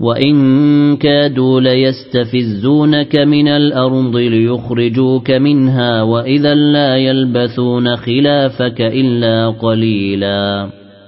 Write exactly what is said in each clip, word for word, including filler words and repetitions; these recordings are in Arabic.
وإن كادوا ليستفزونك من الأرض ليخرجوك منها وإذا لا يلبثون خلافك إلا قليلا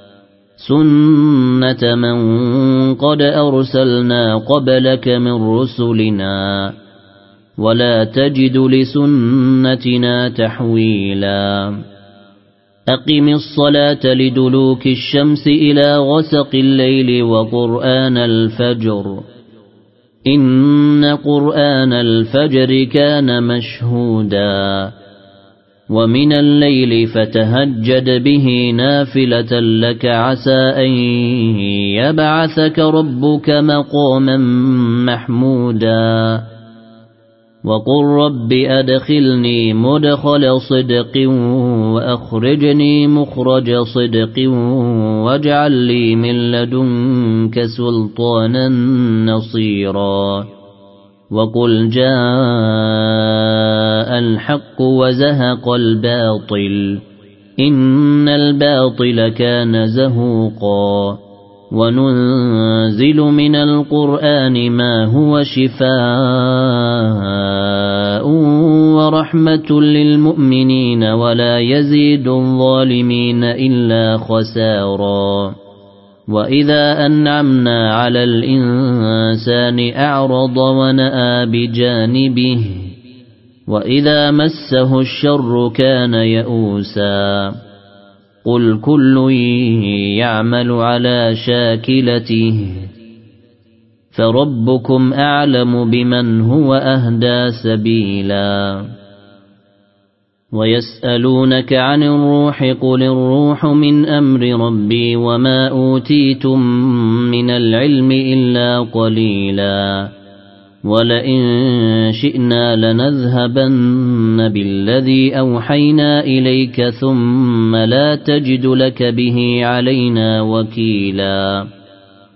سنة من قد أرسلنا قبلك من رسلنا ولا تجد لسنتنا تحويلا أقم الصلاة لدلوك الشمس إلى غسق الليل وقرآن الفجر إن قرآن الفجر كان مشهودا ومن الليل فتهجد به نافلة لك عسى أن يبعثك ربك مقاما محمودا وقل رب أدخلني مدخل صدق وأخرجني مخرج صدق واجعل لي من لدنك سلطانا نصيرا وقل جاء الحق وزهق الباطل إن الباطل كان زهوقا وننزل من القرآن ما هو شفاء ورحمة للمؤمنين ولا يزيد الظالمين إلا خسارا وإذا أنعمنا على الإنسان أعرض ونأى بجانبه وإذا مسه الشر كان يئوسا قل كل يعمل على شاكلته فربكم أعلم بمن هو أهدى سبيلا ويسألونك عن الروح قل الروح من أمر ربي وما أوتيتم من العلم إلا قليلا ولئن شئنا لنذهبن بالذي أوحينا إليك ثم لا تجد لك به علينا وكيلا